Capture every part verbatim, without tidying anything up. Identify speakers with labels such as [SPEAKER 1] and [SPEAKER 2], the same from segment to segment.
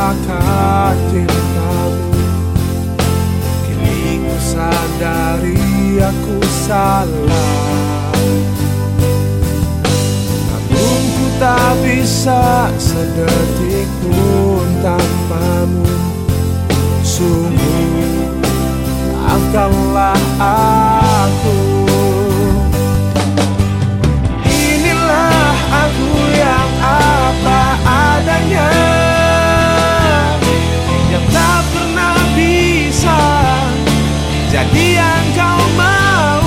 [SPEAKER 1] akan cintamu. Kini ku sadari aku salah, namun ku tak bisa sedetik pun tanpamu. Sungguh maafkanlah aku. Inilah aku yang apa adanya, yang tak pernah bisa jadi yang kau mau.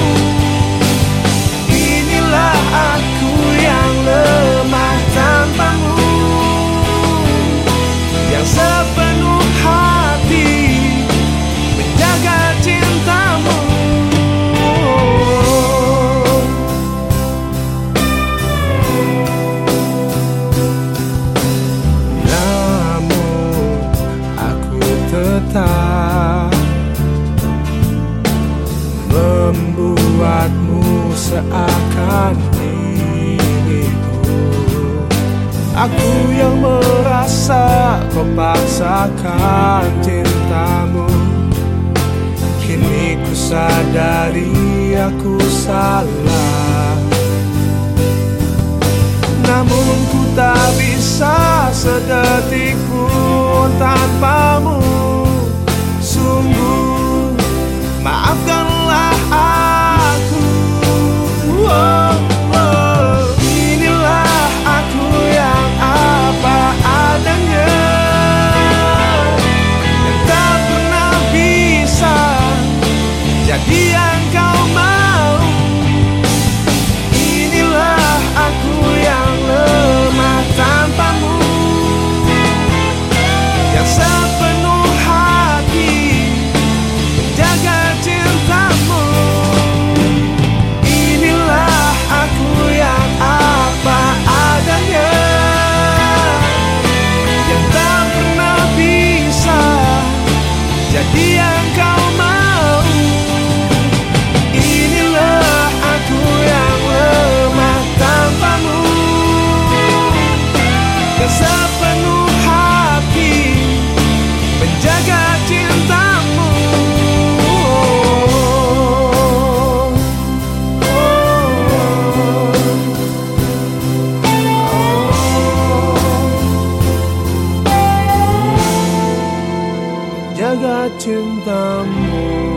[SPEAKER 1] Inilah aku yang lemah tanpamu, yang sepenuh hati menjaga cintamu. Namun aku tetap membuatmu seakan diriku. Aku yang merasa kau paksakan cintamu. Kini ku sadari aku salah, namun ku tak bisa sedetik pun tanpamu. Sungguh maafkanlah aku. Oh, oh. Inilah aku yang apa adanya, yang tak pernah bisa jadi yang kau mau. Inilah aku yang lemah tanpamu, yang sepenuh hati menjaga cintamu. Inilah aku yang apa adanya, yang tak pernah bisa jadi yang kau mau. Inilah aku yang lemah tanpamu, yang sepenuh hati menjaga cintamu. Jaga cintamu.